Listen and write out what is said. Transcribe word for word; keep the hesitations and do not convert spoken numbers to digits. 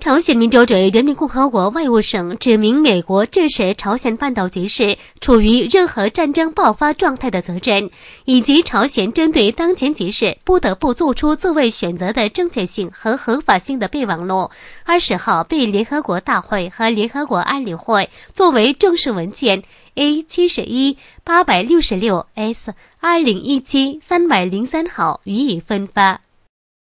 朝鲜民主主义人民共和国外务省指明美国致使朝鲜半岛局势处于任何战争爆发状态的责任，以及朝鲜针对当前局势不得不做出自卫选择的正确性和合法性的备忘录，二十号被联合国大会和联合国安理会作为正式文件 A 七十一 八百六十六 S 二零一七 三百零三号予以分发。